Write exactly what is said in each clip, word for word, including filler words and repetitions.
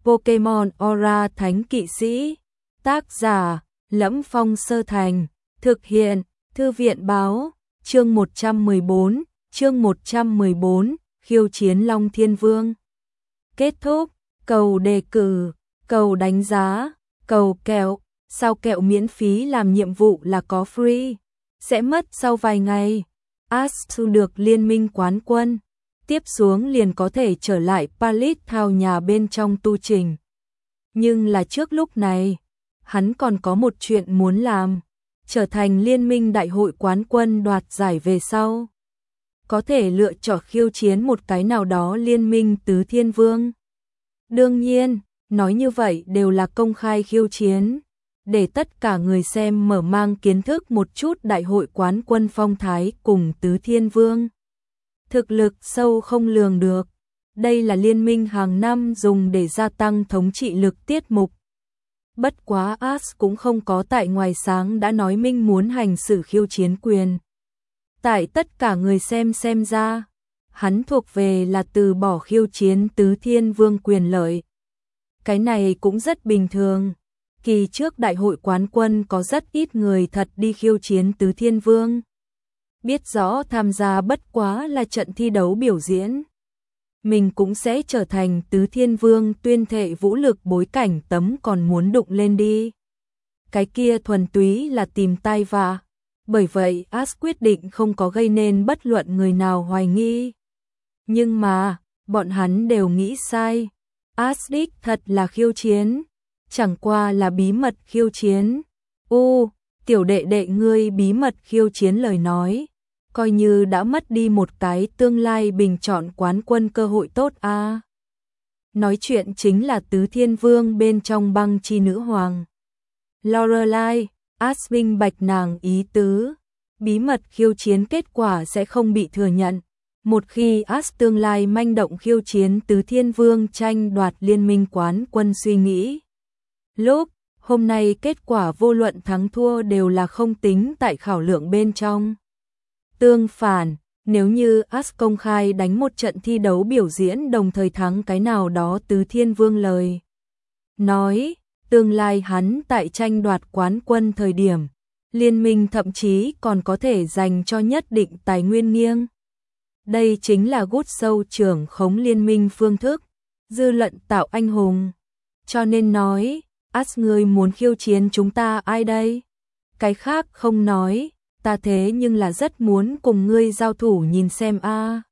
Pokemon Aura Thánh Kỵ Sĩ. Tác giả: Lẫm Phong Sơ Thành. Thực hiện: Thư viện báo. Chương một trăm mười bốn, chương một trăm mười bốn, khiêu chiến Long Thiên Vương. Kết thúc, cầu đề cử, cầu đánh giá, cầu kẹo, sao kẹo miễn phí làm nhiệm vụ là có free, sẽ mất sau vài ngày. Ash thu được liên minh quán quân, tiếp xuống liền có thể trở lại Palace Town nhà bên trong tu trình. Nhưng là trước lúc này, hắn còn có một chuyện muốn làm, trở thành liên minh đại hội quán quân đoạt giải về sau. Có thể lựa chọn khiêu chiến một cái nào đó liên minh tứ thiên vương. Đương nhiên, nói như vậy đều là công khai khiêu chiến, để tất cả người xem mở mang kiến thức một chút đại hội quán quân phong thái cùng tứ thiên vương. Thực lực sâu không lường được, đây là liên minh hàng năm dùng để gia tăng thống trị lực tiết mục. Bất quá Ash cũng không có tại ngoài sáng đã nói minh muốn hành xử khiêu chiến quyền. Tại tất cả người xem xem ra, hắn thuộc về là từ bỏ khiêu chiến tứ thiên vương quyền lợi. Cái này cũng rất bình thường. Kỳ trước đại hội quán quân có rất ít người thật đi khiêu chiến tứ thiên vương. Biết rõ tham gia bất quá là trận thi đấu biểu diễn. Mình cũng sẽ trở thành tứ thiên vương tuyên thệ vũ lực bối cảnh tấm còn muốn đụng lên đi. Cái kia thuần túy là tìm tai vạ. Bởi vậy Ash quyết định không có gây nên bất luận người nào hoài nghi. Nhưng mà, bọn hắn đều nghĩ sai. Ash đích thật là khiêu chiến. Chẳng qua là bí mật khiêu chiến. U, tiểu đệ đệ ngươi bí mật khiêu chiến lời nói. Coi như đã mất đi một cái tương lai bình chọn quán quân cơ hội tốt a. À. Nói chuyện chính là tứ thiên vương bên trong băng chi nữ hoàng. Lorelai, Ash minh bạch nàng ý tứ. Bí mật khiêu chiến kết quả sẽ không bị thừa nhận. Một khi Ash tương lai manh động khiêu chiến tứ thiên vương tranh đoạt liên minh quán quân suy nghĩ. Lúc, hôm nay kết quả vô luận thắng thua đều là không tính tại khảo lượng bên trong. Tương phản, nếu như Ash công khai đánh một trận thi đấu biểu diễn đồng thời thắng cái nào đó tứ thiên vương lời nói, tương lai hắn tại tranh đoạt quán quân thời điểm, liên minh thậm chí còn có thể dành cho nhất định tài nguyên nghiêng. Đây chính là gút sâu trưởng khống liên minh phương thức, dư luận tạo anh hùng. Cho nên nói, Ash ngươi muốn khiêu chiến chúng ta ai đây? Cái khác không nói, ta thế nhưng là rất muốn cùng ngươi giao thủ nhìn xem a. À.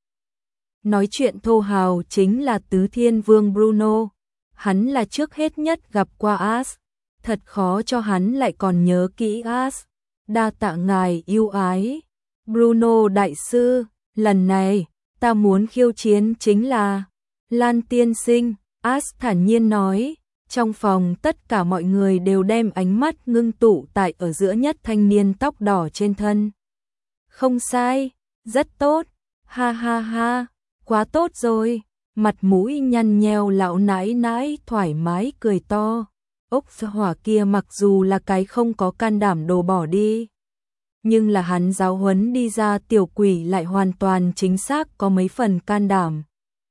Nói chuyện thô hào chính là tứ thiên vương Bruno. Hắn là trước hết nhất gặp qua Ash. Thật khó cho hắn lại còn nhớ kỹ Ash. Đa tạ ngài yêu ái. Bruno đại sư, lần này, ta muốn khiêu chiến chính là Lan tiên sinh. Ash thản nhiên nói. Trong phòng tất cả mọi người đều đem ánh mắt ngưng tụ tại ở giữa nhất thanh niên tóc đỏ trên thân. Không sai, rất tốt, ha ha ha, quá tốt rồi, mặt mũi nhăn nheo lão nãi nãi thoải mái cười to. Ốc hỏa kia mặc dù là cái không có can đảm đồ bỏ đi. Nhưng là hắn giáo huấn đi ra tiểu quỷ lại hoàn toàn chính xác có mấy phần can đảm.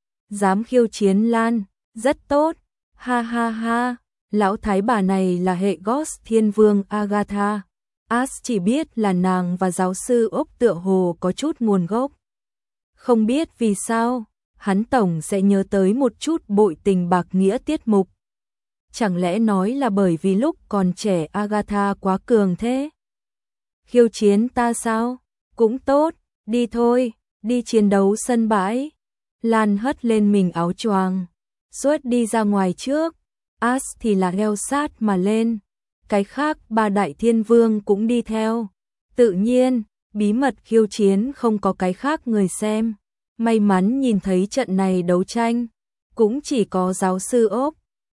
Dám khiêu chiến Lan, rất tốt. Ha ha ha, lão thái bà này là hệ Ghost Thiên Vương Agatha. Ash chỉ biết là nàng và giáo sư Ốc tựa hồ có chút nguồn gốc. Không biết vì sao, hắn tổng sẽ nhớ tới một chút bội tình bạc nghĩa tiết mục. Chẳng lẽ nói là bởi vì lúc còn trẻ Agatha quá cường thế? Khiêu chiến ta sao? Cũng tốt, đi thôi, đi chiến đấu sân bãi. Lan hất lên mình áo choàng. Suốt đi ra ngoài trước, Ash thì là theo sát mà lên, cái khác ba đại thiên vương cũng đi theo. Tự nhiên, bí mật khiêu chiến không có cái khác người xem, may mắn nhìn thấy trận này đấu tranh, cũng chỉ có giáo sư Ốc,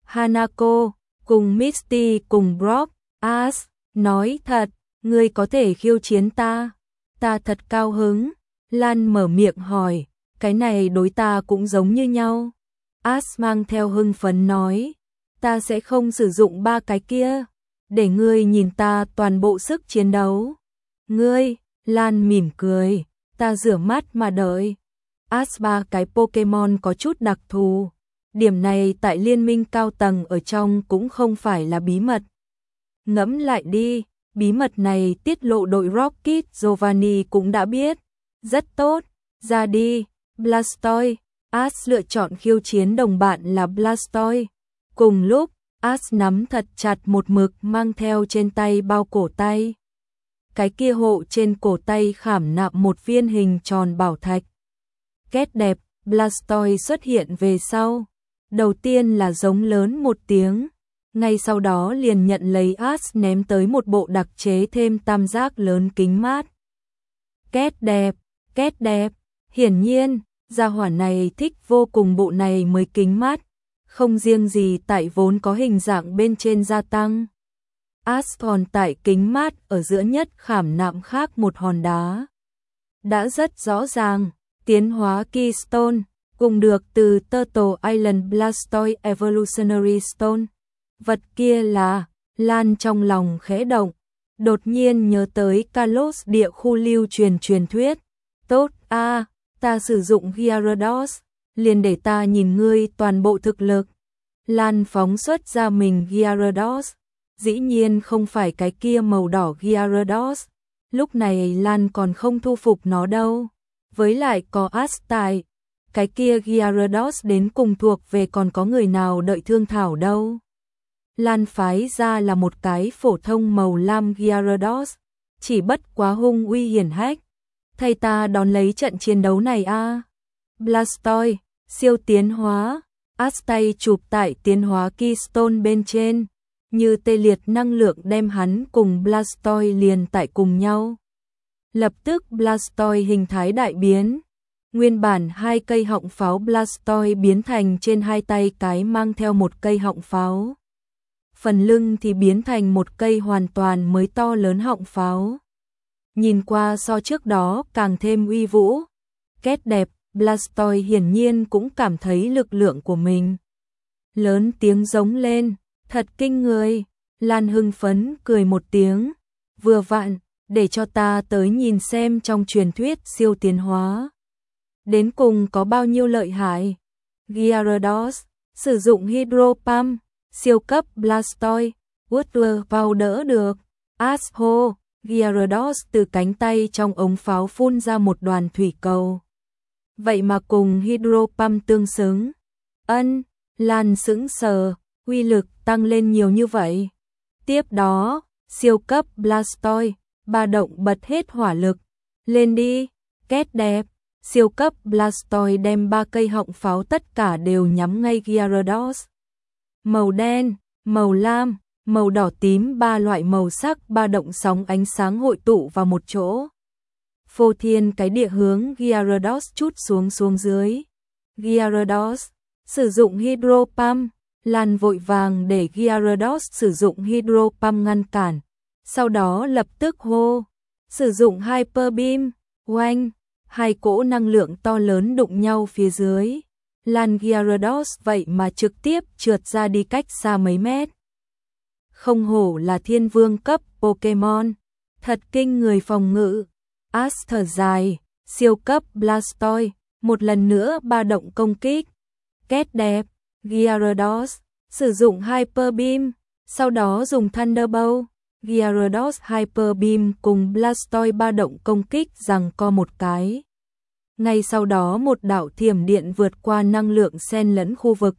Hanako, cùng Misty cùng Brock. Ash, nói thật, ngươi có thể khiêu chiến ta, ta thật cao hứng. Lan mở miệng hỏi, cái này đối ta cũng giống như nhau. Ash mang theo hưng phấn nói, ta sẽ không sử dụng ba cái kia, để ngươi nhìn ta toàn bộ sức chiến đấu. Ngươi, Lan mỉm cười, ta rửa mắt mà đợi. Ash ba cái Pokemon có chút đặc thù, Điểm này tại liên minh cao tầng ở trong cũng không phải là bí mật. Ngẫm lại đi, bí mật này tiết lộ đội Rocket Giovanni cũng đã biết. Rất tốt, ra đi, Blastoise. Ash lựa chọn khiêu chiến đồng bạn là Blastoise. Cùng lúc, Ash nắm thật chặt một mực mang theo trên tay bao cổ tay. Cái kia hộ trên cổ tay khảm nạm một viên hình tròn bảo thạch. Kết đẹp, Blastoise xuất hiện về sau. Đầu tiên là giống lớn một tiếng, ngay sau đó liền nhận lấy Ash ném tới một bộ đặc chế thêm tam giác lớn kính mát. Kết đẹp, kết đẹp, hiển nhiên, gia hỏa này thích vô cùng bộ này mới kính mát, không riêng gì tại vốn có hình dạng bên trên gia tăng. Ash còn tại kính mát ở giữa nhất khảm nạm khác một hòn đá. Đã rất rõ ràng, tiến hóa Keystone, cùng được từ Turtle Island Blastoise Evolutionary Stone. Vật kia là, Lan trong lòng khẽ động, đột nhiên nhớ tới Kalos địa khu lưu truyền truyền thuyết. Tốt a, à, ta sử dụng Gyarados, liền để ta nhìn ngươi toàn bộ thực lực. Lan phóng xuất ra mình Gyarados, dĩ nhiên không phải cái kia màu đỏ Gyarados. Lúc này Lan còn không thu phục nó đâu. Với lại có Ash tại, cái kia Gyarados đến cùng thuộc về còn có người nào đợi thương thảo đâu. Lan phái ra là một cái phổ thông màu lam Gyarados, chỉ bất quá hung uy hiển hách. Thầy ta đón lấy trận chiến đấu này a. À. Blastoise, siêu tiến hóa, Ash tay chụp tại tiến hóa Keystone bên trên, như tê liệt năng lượng đem hắn cùng Blastoise liền tại cùng nhau. Lập tức Blastoise hình thái đại biến. Nguyên bản hai cây họng pháo Blastoise biến thành trên hai tay cái mang theo một cây họng pháo. Phần lưng thì biến thành một cây hoàn toàn mới to lớn họng pháo. Nhìn qua so trước đó càng thêm uy vũ. Kết đẹp, Blastoise hiển nhiên cũng cảm thấy lực lượng của mình. Lớn tiếng giống lên, thật kinh người. Lan hưng phấn cười một tiếng. Vừa vặn, để cho ta tới nhìn xem trong truyền thuyết siêu tiến hóa đến cùng có bao nhiêu lợi hại. Gyarados, sử dụng Hydro Pump, siêu cấp Blastoise, Water vào đỡ được. Asshole, Gyarados từ cánh tay trong ống pháo phun ra một đoàn thủy cầu. Vậy mà cùng Hydro Pump tương xứng. Ân, Lan sững sờ, uy lực tăng lên nhiều như vậy. Tiếp đó, siêu cấp Blastoise, ba động bật hết hỏa lực. Lên đi, kết đẹp. Siêu cấp Blastoise đem ba cây họng pháo tất cả đều nhắm ngay Gyarados. Màu đen, màu lam, màu đỏ tím ba loại màu sắc ba động sóng ánh sáng hội tụ vào một chỗ. Phô thiên cái địa hướng Gyarados chút xuống xuống dưới. Gyarados, sử dụng Hydro Pump. Lan vội vàng để Gyarados sử dụng Hydro Pump ngăn cản. Sau đó lập tức hô, sử dụng Hyper Beam, oanh. Hai cỗ năng lượng to lớn đụng nhau phía dưới. Lan Gyarados vậy mà trực tiếp trượt ra đi cách xa mấy mét. Không hổ là thiên vương cấp Pokemon, thật kinh người phòng ngự. Ash thở dài, siêu cấp Blastoise, một lần nữa ba động công kích. Kết đẹp, Gyarados, sử dụng Hyper Beam, sau đó dùng Thunderbolt. Gyarados Hyper Beam cùng Blastoise ba động công kích giằng co một cái. Ngay sau đó một đạo thiểm điện vượt qua năng lượng xen lẫn khu vực.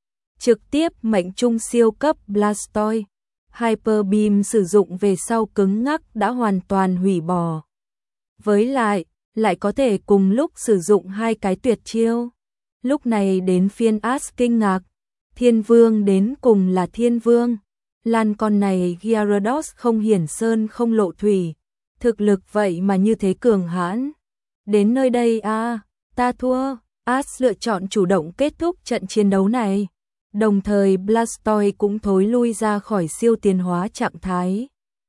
Trực tiếp mệnh trung siêu cấp Blastoise. Hyper Beam sử dụng về sau cứng ngắc đã hoàn toàn hủy bỏ. Với lại, lại có thể cùng lúc sử dụng hai cái tuyệt chiêu. Lúc này đến phiên Ash kinh ngạc. Thiên vương đến cùng là thiên vương. Lan con này Gyarados không hiển sơn không lộ thủy. Thực lực vậy mà như thế cường hãn. Đến nơi đây a, à, ta thua. Ash lựa chọn chủ động kết thúc trận chiến đấu này. Đồng thời Blastoise cũng thối lui ra khỏi siêu tiến hóa trạng thái.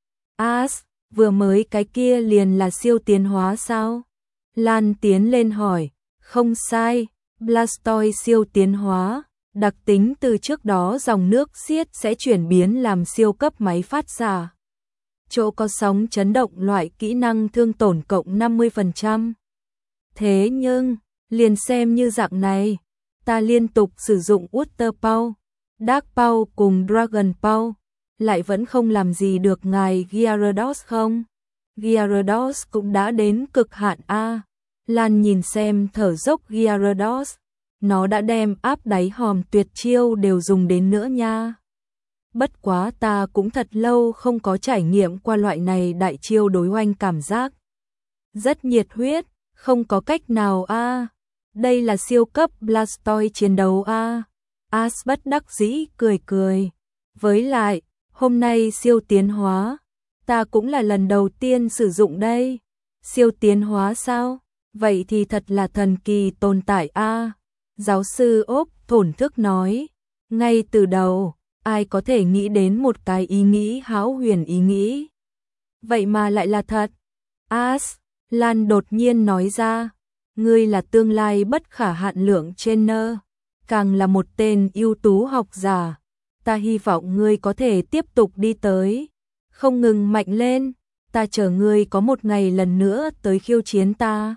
Ash, vừa mới cái kia liền là siêu tiến hóa sao? Lan tiến lên hỏi. Không sai, Blastoise siêu tiến hóa. Đặc tính từ trước đó dòng nước xiết sẽ chuyển biến làm siêu cấp máy phát ra. Chỗ có sóng chấn động loại kỹ năng thương tổn cộng năm mươi phần trăm. Thế nhưng, liền xem như dạng này, ta liên tục sử dụng Water Power, Dark Power cùng Dragon Power, lại vẫn không làm gì được ngài Gyarados không? Gyarados cũng đã đến cực hạn a. Lan nhìn xem thở dốc Gyarados, nó đã đem áp đáy hòm tuyệt chiêu đều dùng đến nữa nha. Bất quá ta cũng thật lâu không có trải nghiệm qua loại này đại chiêu đối oanh cảm giác. Rất nhiệt huyết, không có cách nào a. Đây là siêu cấp Blastoise chiến đấu a. Ash bất đắc dĩ cười cười. Với lại, hôm nay siêu tiến hóa, ta cũng là lần đầu tiên sử dụng đây. Siêu tiến hóa sao? Vậy thì thật là thần kỳ tồn tại a. Giáo sư Ốc thổn thức nói. Ngay từ đầu, ai có thể nghĩ đến một cái ý nghĩ hão huyền ý nghĩ. Vậy mà lại là thật. Ash, Lan đột nhiên nói ra. Ngươi là tương lai bất khả hạn lượng trainer, càng là một tên ưu tú học giả. Ta hy vọng ngươi có thể tiếp tục đi tới, không ngừng mạnh lên. Ta chờ ngươi có một ngày lần nữa tới khiêu chiến ta.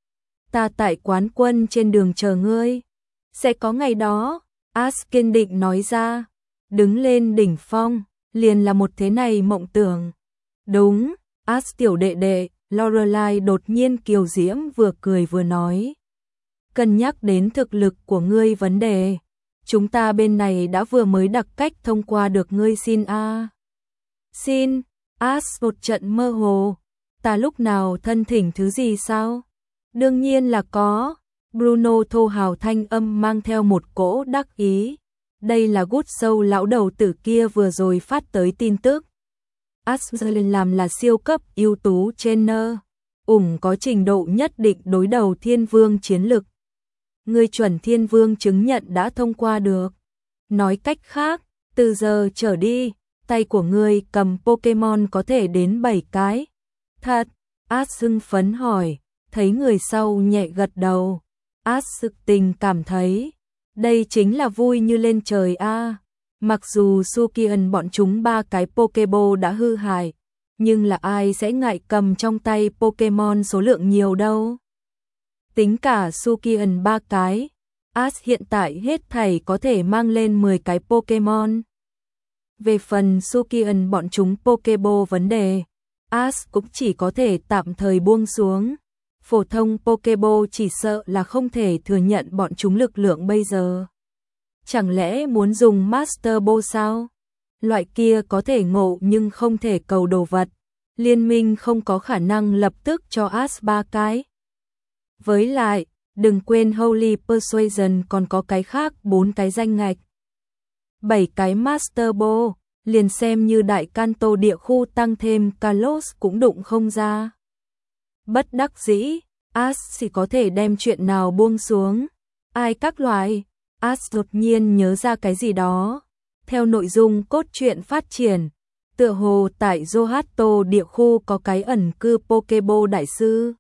Ta tại quán quân trên đường chờ ngươi. Sẽ có ngày đó, Ash kiên định nói ra. Đứng lên đỉnh phong, liền là một thế này mộng tưởng. Đúng, Ash tiểu đệ đệ, Lorelai đột nhiên kiều diễm vừa cười vừa nói. Cân nhắc đến thực lực của ngươi vấn đề, chúng ta bên này đã vừa mới đặc cách thông qua được ngươi xin a. À. Xin, Ash một trận mơ hồ. Ta lúc nào thân thỉnh thứ gì sao? Đương nhiên là có. Bruno thô hào thanh âm mang theo một cỗ đắc ý. Đây là Good Show lão đầu tử kia vừa rồi phát tới tin tức. Ashley làm là siêu cấp ưu tú trainer, ủng có trình độ nhất định đối đầu thiên vương chiến lực. Ngươi chuẩn thiên vương chứng nhận đã thông qua được. Nói cách khác, từ giờ trở đi, tay của ngươi cầm Pokemon có thể đến bảy cái. Thật, Ash hưng phấn hỏi, thấy người sau nhẹ gật đầu. Ash thực tình cảm thấy, đây chính là vui như lên trời a. À. Mặc dù Sukian bọn chúng ba cái Pokeball đã hư hại, nhưng là ai sẽ ngại cầm trong tay Pokemon số lượng nhiều đâu. Tính cả Sukian ba cái, Ash hiện tại hết thảy có thể mang lên mười cái Pokemon. Về phần Sukian bọn chúng Pokeball vấn đề, Ash cũng chỉ có thể tạm thời buông xuống. Phổ thông Pokeball chỉ sợ là không thể thừa nhận bọn chúng lực lượng bây giờ. Chẳng lẽ muốn dùng Master Ball sao? Loại kia có thể ngộ nhưng không thể cầu đồ vật. Liên minh không có khả năng lập tức cho Ash ba cái. Với lại, đừng quên Holy Persuasion còn có cái khác bốn cái danh ngạch. bảy cái Master Ball, liền xem như đại Kanto địa khu tăng thêm Kalos cũng đụng không ra. Bất đắc dĩ, Ash chỉ có thể đem chuyện nào buông xuống. Ai các loại? Ash đột nhiên nhớ ra cái gì đó. Theo nội dung cốt truyện phát triển, tựa hồ tại Johto địa khu có cái ẩn cư Pokeball đại sư.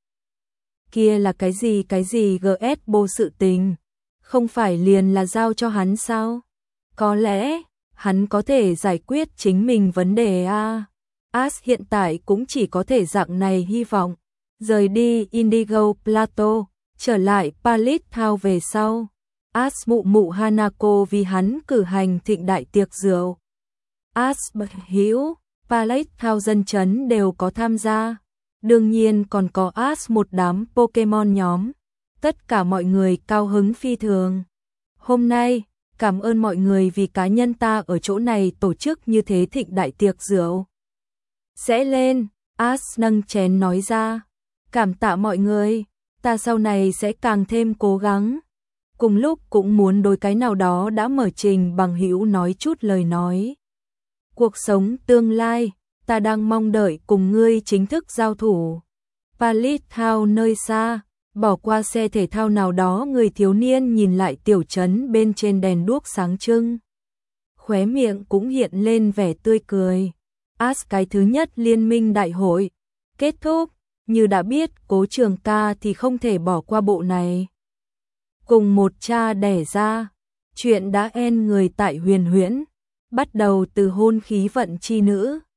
Kia là cái gì cái gì giê ét bô sự tình? Không phải liền là giao cho hắn sao? Có lẽ, hắn có thể giải quyết chính mình vấn đề a. Ash hiện tại cũng chỉ có thể dạng này hy vọng. Rời đi Indigo Plateau, trở lại Pallet Town về sau. Ash mụ mụ Hanako vì hắn cử hành thịnh đại tiệc rượu. Ash bật hữu, Pallet Town dân chấn đều có tham gia. Đương nhiên còn có Ash một đám Pokemon nhóm. Tất cả mọi người cao hứng phi thường. Hôm nay, cảm ơn mọi người vì cá nhân ta ở chỗ này tổ chức như thế thịnh đại tiệc rượu. Sẽ lên, Ash nâng chén nói ra. Cảm tạ mọi người, ta sau này sẽ càng thêm cố gắng. Cùng lúc cũng muốn đối cái nào đó đã mở trình bằng hữu nói chút lời nói. Cuộc sống tương lai, ta đang mong đợi cùng ngươi chính thức giao thủ. Pallet Town nơi xa, bỏ qua xe thể thao nào đó người thiếu niên nhìn lại tiểu trấn bên trên đèn đuốc sáng trưng. Khóe miệng cũng hiện lên vẻ tươi cười. Ash cái thứ nhất liên minh đại hội. Kết thúc, như đã biết Cố Trường Ca thì không thể bỏ qua bộ này. Cùng một cha đẻ ra, chuyện đã end người tại huyền huyễn, bắt đầu từ hôn khí vận chi nữ.